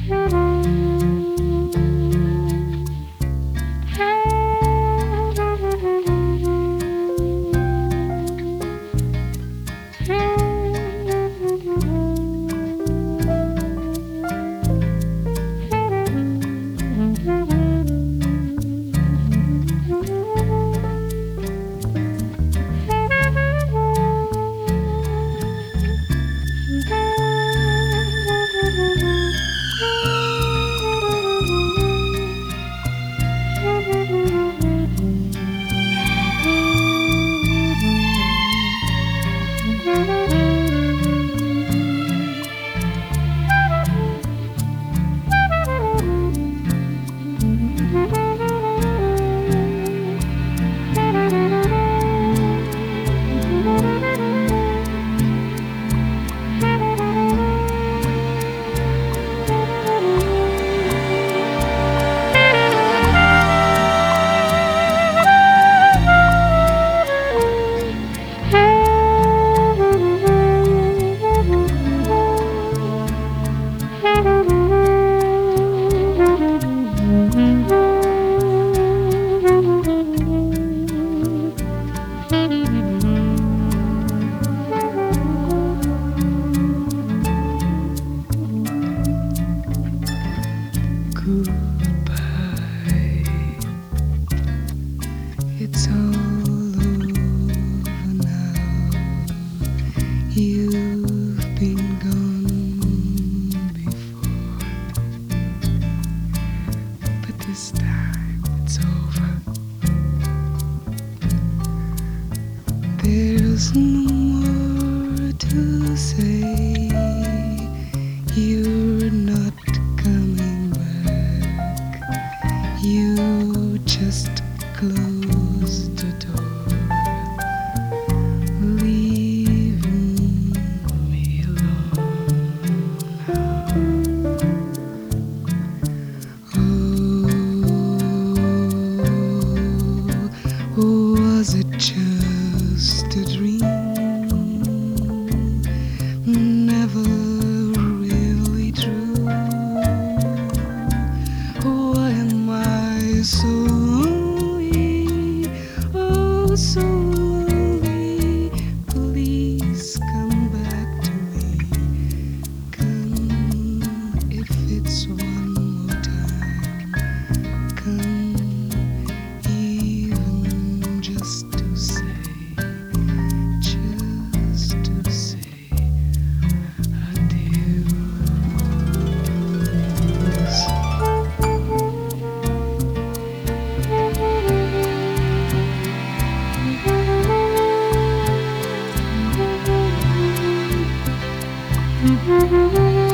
It's all over now. You've been gone before, but this time it's over. There's no more to say. You're not coming back. You just closed the door, leaving me alone now. Oh, was it just a dream? Never really true. Why am I so lonely? Oh, so lonely. Please come back to me. Come if it's one more time. Come even just to say adieu.